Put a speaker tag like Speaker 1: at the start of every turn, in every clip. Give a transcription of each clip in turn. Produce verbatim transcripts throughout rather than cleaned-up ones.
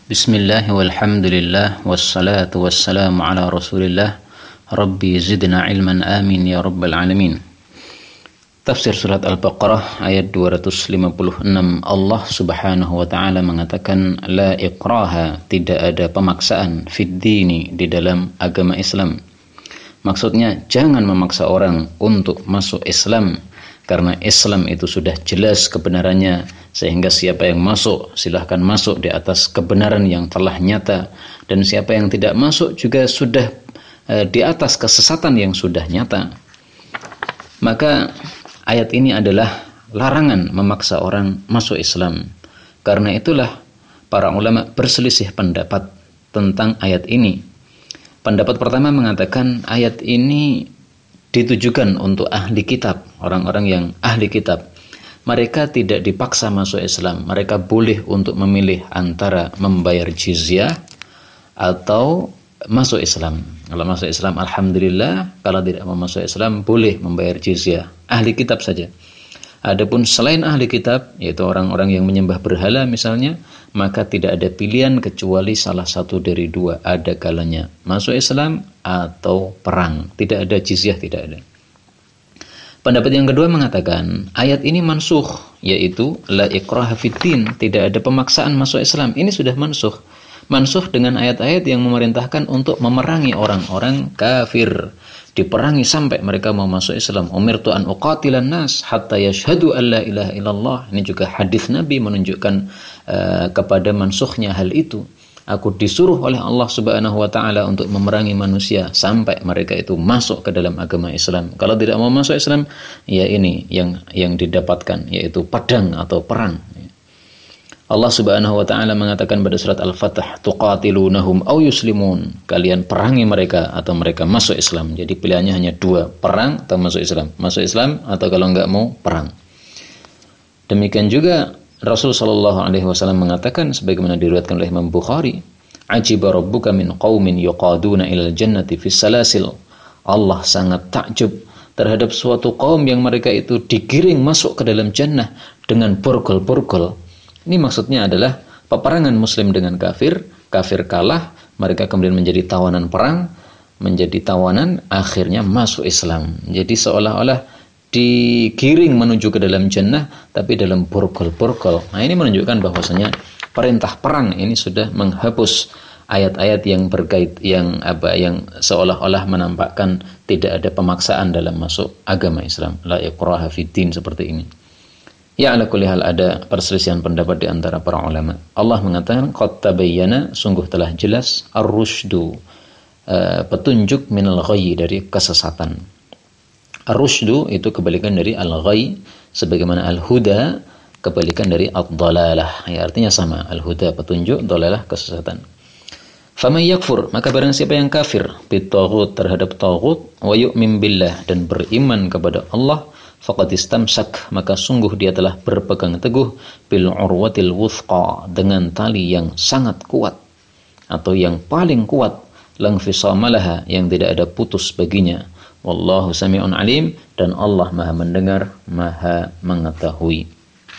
Speaker 1: Bismillah walhamdulillah wassalatu wassalamu ala rasulillah Rabbi zidna ilman amin ya rabbal alamin. Tafsir surat Al-Baqarah ayat dua ratus lima puluh enam, Allah subhanahu wa ta'ala mengatakan la ikraha, tidak ada pemaksaan fid dini, di dalam agama Islam. Maksudnya jangan memaksa orang untuk masuk Islam, karena Islam itu sudah jelas kebenarannya, sehingga siapa yang masuk silahkan masuk di atas kebenaran yang telah nyata, dan siapa yang tidak masuk juga sudah e, di atas kesesatan yang sudah nyata. Maka ayat ini adalah larangan memaksa orang masuk Islam. Karena itulah para ulama berselisih pendapat tentang ayat ini. Pendapat pertama mengatakan ayat ini ditujukan untuk ahli kitab, orang-orang yang ahli kitab. Mereka tidak dipaksa masuk Islam. Mereka boleh untuk memilih antara membayar jizyah atau masuk Islam. Kalau masuk Islam alhamdulillah, kalau tidak mau masuk Islam boleh membayar jizyah. Ahli kitab saja. Adapun selain ahli kitab, yaitu orang-orang yang menyembah berhala misalnya, maka tidak ada pilihan kecuali salah satu dari dua. Ada kalanya masuk Islam atau perang. Tidak ada jizyah, tidak ada. Pendapat yang kedua mengatakan ayat ini mansukh, yaitu la ikraha fiddin, tidak ada pemaksaan masuk Islam. Ini sudah mansukh. Mansukh dengan ayat-ayat yang memerintahkan untuk memerangi orang-orang kafir. Diperangi sampai mereka mau masuk Islam. Umirtu an uqatilan nas hatta yashhadu an la ilaha illallah. Ini juga hadis Nabi menunjukkan uh, kepada mansukhnya hal itu. Aku disuruh oleh Allah Subhanahu wa taala untuk memerangi manusia sampai mereka itu masuk ke dalam agama Islam. Kalau tidak mau masuk Islam, ya ini yang yang didapatkan, yaitu pedang atau perang. Allah Subhanahu wa taala mengatakan pada surat Al-Fatah, tuqatilunahum aw yuslimun. Kalian perangi mereka atau mereka masuk Islam. Jadi pilihannya hanya dua, perang atau masuk Islam. Masuk Islam atau kalau enggak mau perang. Demikian juga Rasul sallallahu alaihi wasallam mengatakan sebagaimana diriwayatkan oleh Imam Bukhari, "Ajiba rabbuka min qaumin yuqaduna ilal jannati fis salasil." Allah sangat takjub terhadap suatu kaum yang mereka itu digiring masuk ke dalam jannah dengan borgol-borgol. Ini maksudnya adalah peperangan muslim dengan kafir, kafir kalah, mereka kemudian menjadi tawanan perang, menjadi tawanan, akhirnya masuk Islam. Jadi seolah-olah digiring menuju ke dalam jannah, tapi dalam borgol-borgol. Nah, ini menunjukkan bahwasanya perintah perang ini sudah menghapus ayat-ayat yang berkait yang apa yang seolah-olah menampakkan tidak ada pemaksaan dalam masuk agama Islam. La ikraha fiddin seperti ini. Ya, ala kulli hal ada perselisihan pendapat di antara para ulama. Allah mengatakan qad tabayyana, sungguh telah jelas ar-rusydu, uh, petunjuk minal ghayy, dari kesesatan. Ar-rusydu itu kebalikan dari al-ghayy, sebagaimana al-huda kebalikan dari ad-dhalalah. Ya, artinya sama, al-huda petunjuk, dhalalah kesesatan. Faman yakfur, maka barang siapa yang kafir bitaghut, terhadap taghut, wa yu'min billah, dan beriman kepada Allah, faqad istamsak, maka sungguh dia telah berpegang teguh bil urwatil wuthqa, dengan tali yang sangat kuat atau yang paling kuat, lang fisamalaha, yang tidak ada putus baginya. Wallahu sami'un alim, dan Allah Maha mendengar, Maha mengetahui.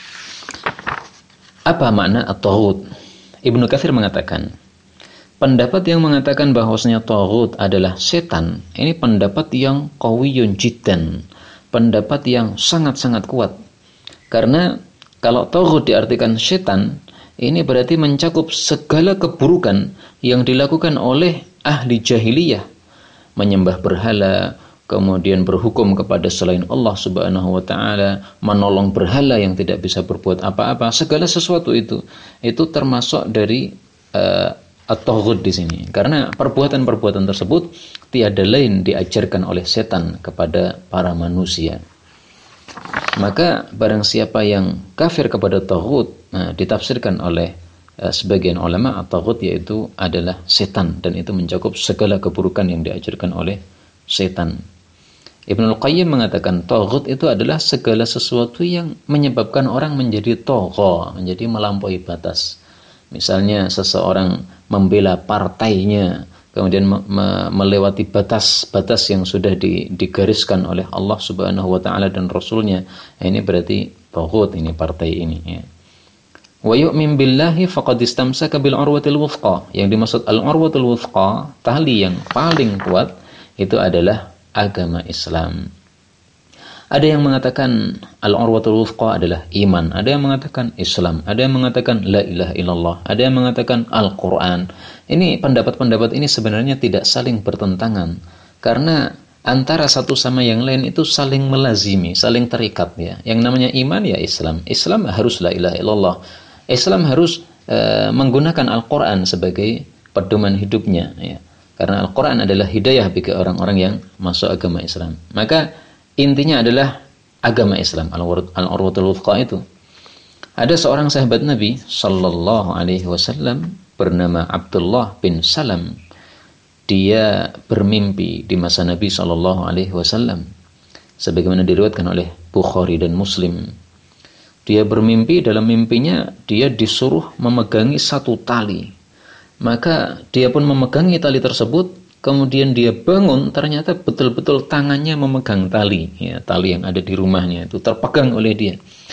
Speaker 1: Apa makna at-taghut? Ibnu Katsir mengatakan, pendapat yang mengatakan bahwasanya taghut adalah setan, ini pendapat yang qawiyun jiddan, pendapat yang sangat-sangat kuat. Karena kalau taghut diartikan setan, ini berarti mencakup segala keburukan yang dilakukan oleh ahli jahiliyah, menyembah berhala, kemudian berhukum kepada selain Allah Subhanahu wa taala, menolong berhala yang tidak bisa berbuat apa-apa, segala sesuatu itu itu termasuk dari uh, at-taghut di sini. Karena perbuatan-perbuatan tersebut tiada lain diajarkan oleh setan kepada para manusia. Maka barang siapa yang kafir kepada taghut, nah, ditafsirkan oleh uh, sebagian ulama, at-taghut yaitu adalah setan, dan itu mencakup segala keburukan yang diajarkan oleh setan. Ibnul Qayyim mengatakan taghut itu adalah segala sesuatu yang menyebabkan orang menjadi tagha, menjadi melampaui batas. Misalnya seseorang membela partainya, kemudian me- me- melewati batas-batas yang sudah di- digariskan oleh Allah Subhanahu wa taala dan Rasulnya. Ini berarti taghut, ini partai ini, ya. Wa yu'min billahi faqad istamsaka bil urwatil wuthqa. Yang dimaksud al-urwatul wuthqa, tali yang paling kuat, itu adalah agama Islam. Ada yang mengatakan al-urwatul wuthqa adalah iman, ada yang mengatakan Islam, ada yang mengatakan la ilaha illallah, ada yang mengatakan Al-Qur'an. Ini pendapat-pendapat ini sebenarnya tidak saling bertentangan, karena antara satu sama yang lain itu saling melazimi, saling terikat ya. Yang namanya iman ya Islam. Islam harus la ilaha illallah. Islam harus uh, menggunakan Al-Quran sebagai pedoman hidupnya ya. Karena Al-Quran adalah hidayah bagi orang-orang yang masuk agama Islam. Maka intinya adalah agama Islam, Al-Urwatul Wuthqa itu. Ada seorang sahabat Nabi sallallahu alaihi wasallam bernama Abdullah bin Salam. Dia bermimpi di masa Nabi sallallahu alaihi wasallam sebagaimana diriwayatkan oleh Bukhari dan Muslim. Dia bermimpi, dalam mimpinya dia disuruh memegangi satu tali. Maka dia pun memegangi tali tersebut, kemudian dia bangun, ternyata betul-betul tangannya memegang tali, ya, tali yang ada di rumahnya itu terpegang oleh dia.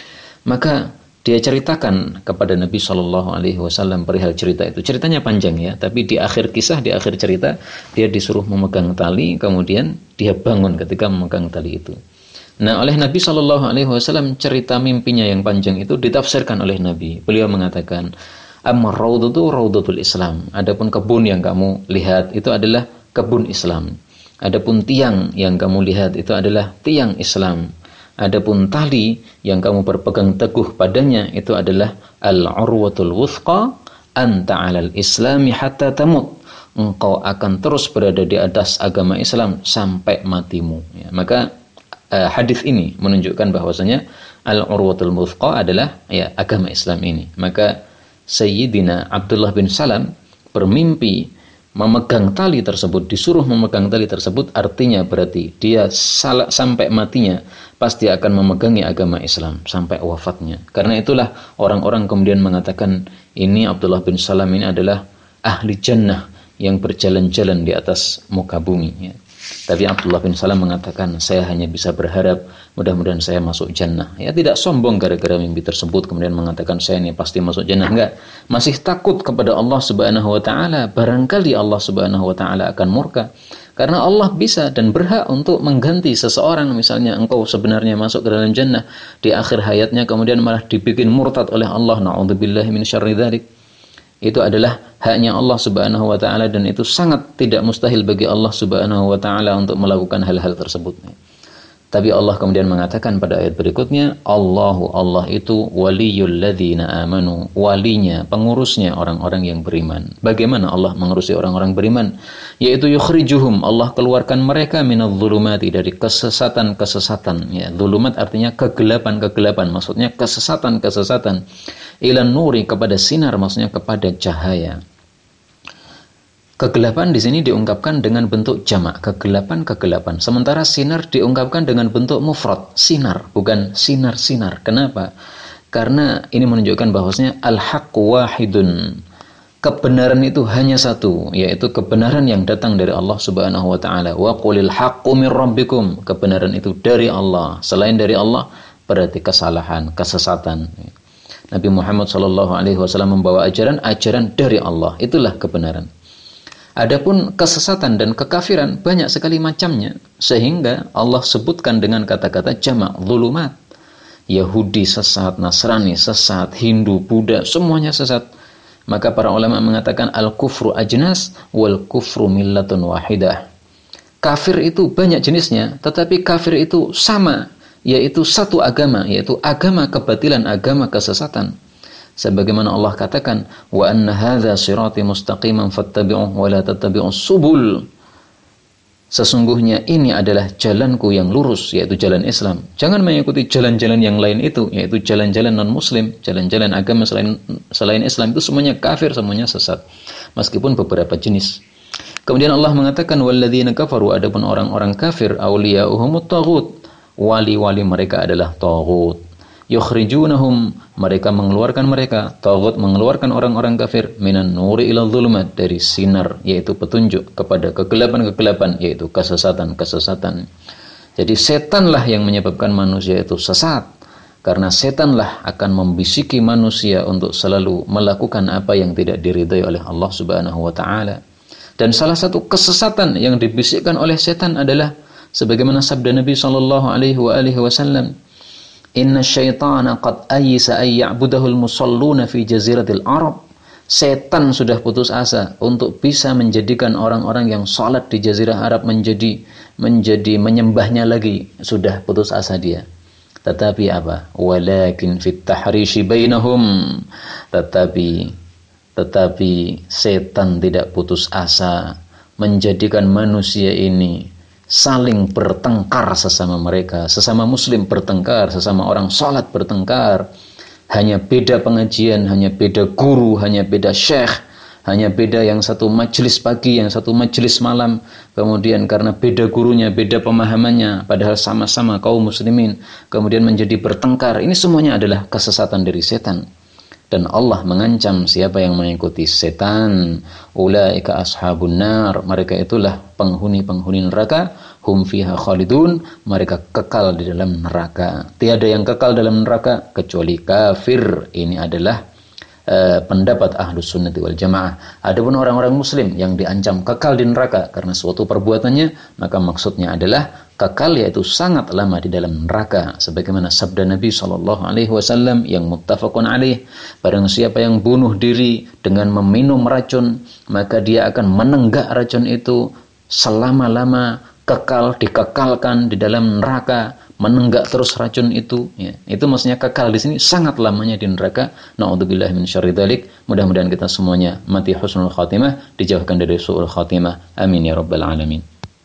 Speaker 1: Maka dia ceritakan kepada Nabi Shallallahu Alaihi Wasallam perihal cerita itu. Ceritanya panjang ya, tapi di akhir kisah, di akhir cerita, dia disuruh memegang tali, kemudian dia bangun ketika memegang tali itu. Nah, oleh Nabi Shallallahu Alaihi Wasallam cerita mimpinya yang panjang itu ditafsirkan oleh Nabi. Beliau mengatakan, Amma raudatu raudatul Islam. Adapun kebun yang kamu lihat itu adalah kebun Islam. Adapun tiang yang kamu lihat itu adalah tiang Islam. Adapun tali yang kamu berpegang teguh padanya itu adalah al-urwatul wuthqa anta 'alal islami hatta tamut. Engkau akan terus berada di atas agama Islam sampai matimu. Ya, maka uh, hadis ini menunjukkan bahwasanya al-urwatul wuthqa adalah ya agama Islam ini. Maka Sayyidina Abdullah bin Salam bermimpi memegang tali tersebut, disuruh memegang tali tersebut, artinya berarti dia salah, sampai matinya pasti akan memegangi agama Islam sampai wafatnya. Karena itulah orang-orang kemudian mengatakan ini Abdullah bin Salam ini adalah ahli jannah yang berjalan-jalan di atas muka bumi ya. Tapi Abdullah bin Salam mengatakan, saya hanya bisa berharap mudah-mudahan saya masuk jannah. Ya, tidak sombong gara-gara mimpi tersebut kemudian mengatakan saya ini pasti masuk jannah, enggak. Masih takut kepada Allah Subhanahu wa taala, barangkali Allah Subhanahu wa taala akan murka. Karena Allah bisa dan berhak untuk mengganti seseorang, misalnya engkau sebenarnya masuk ke dalam jannah, di akhir hayatnya kemudian malah dibikin murtad oleh Allah, na'udzubillahi min syarri dzalik. Itu adalah haknya Allah Subhanahu wa taala dan itu sangat tidak mustahil bagi Allah Subhanahu wa taala untuk melakukan hal-hal tersebut. Tapi Allah kemudian mengatakan pada ayat berikutnya, Allahu Allah itu waliyul ladzina amanu, walinya, pengurusnya orang-orang yang beriman. Bagaimana Allah mengurusi orang-orang beriman? Yaitu yukhrijuhum, Allah keluarkan mereka minadh-dhulumati, dari kesesatan-kesesatan ya. Dhulumat artinya kegelapan-kegelapan, maksudnya kesesatan-kesesatan. Ilan nuri, kepada sinar, maksudnya kepada cahaya. Kegelapan di sini diungkapkan dengan bentuk jamak, kegelapan-kegelapan. Sementara sinar diungkapkan dengan bentuk mufrad, sinar, bukan sinar-sinar. Kenapa? Karena ini menunjukkan bahwasanya al-haqqu wahidun. Kebenaran itu hanya satu, yaitu kebenaran yang datang dari Allah Subhanahu wa taala. Wa qulil haqqu mir rabbikum. Kebenaran itu dari Allah. Selain dari Allah berarti kesalahan, kesesatan. Nabi Muhammad shallallahu alaihi wasallam membawa ajaran ajaran dari Allah. Itulah kebenaran. Adapun kesesatan dan kekafiran banyak sekali macamnya, sehingga Allah sebutkan dengan kata-kata jamak, zulumat. Yahudi sesat, Nasrani sesat, Hindu, Buddha, semuanya sesat. Maka para ulama mengatakan al-kufru ajnas wal kufru millatun wahidah. Kafir itu banyak jenisnya, tetapi kafir itu sama, yaitu satu agama, yaitu agama kebatilan, agama kesesatan. Sebagaimana Allah katakan, wa anna hadza sirati mustaqiman fattabi'uhu wa la tattabi'us subul. Sesungguhnya ini adalah jalanku yang lurus, yaitu jalan Islam. Jangan mengikuti jalan-jalan yang lain itu, yaitu jalan-jalan non-muslim, jalan-jalan agama selain selain Islam, itu semuanya kafir, semuanya sesat. Meskipun beberapa jenis. Kemudian Allah mengatakan, walladzina kafaru, adapun orang-orang kafir, awliya'uhumut taghut, wali-wali mereka adalah taghut. Yukhrijunahum, mereka mengeluarkan mereka, taghut mengeluarkan orang-orang kafir, minan nuri ila dhulumat, dari sinar yaitu petunjuk kepada kegelapan-kegelapan yaitu kesesatan-kesesatan. Jadi setanlah yang menyebabkan manusia itu sesat, Karena setanlah akan membisiki manusia untuk selalu melakukan apa yang tidak diridhai oleh Allah Subhanahu wa taala. Dan salah satu kesesatan yang dibisikkan oleh setan adalah sebagaimana sabda Nabi sallallahu alaihi wa alihi wasallam, "Inna syaitana qad ayyisa ay ya'budahul musalluna fi jaziratil Arab." Setan sudah putus asa untuk bisa menjadikan orang-orang yang salat di jazirah Arab menjadi menjadi menyembahnya lagi. Sudah putus asa dia. Tetapi apa? Walakin fit tahrishi bainahum. Tetapi tetapi setan tidak putus asa menjadikan manusia ini saling bertengkar sesama mereka, sesama muslim bertengkar, sesama orang salat bertengkar. Hanya beda pengajian, hanya beda guru, hanya beda syekh, hanya beda yang satu majelis pagi, yang satu majelis malam. Kemudian karena beda gurunya, beda pemahamannya, padahal sama-sama kaum muslimin, kemudian menjadi bertengkar. Ini semuanya adalah kesesatan dari setan. Dan Allah mengancam siapa yang mengikuti setan, ulaika ashabun nar, mereka itulah penghuni-penghuni neraka, hum fiha khalidun, mereka kekal di dalam neraka. Tiada yang kekal dalam neraka kecuali kafir. Ini adalah Uh, pendapat Ahlus Sunnati wal Jamaah. Adapun orang-orang muslim yang diancam kekal di neraka karena suatu perbuatannya, maka maksudnya adalah kekal yaitu sangat lama di dalam neraka. Sebagaimana sabda Nabi sallallahu alaihi wasallam yang muttafaqun alaih, barang siapa yang bunuh diri dengan meminum racun, maka dia akan menenggak racun itu selama-lama, kekal, dikekalkan di dalam neraka, menenggak terus racun itu, ya. Itu maksudnya kekal di sini sangat lamanya di neraka. Na'udzubillahi min syarri dzalik. Mudah-mudahan kita semuanya mati husnul khatimah, dijauhkan dari su'ul khatimah. Amin ya rabbal alamin.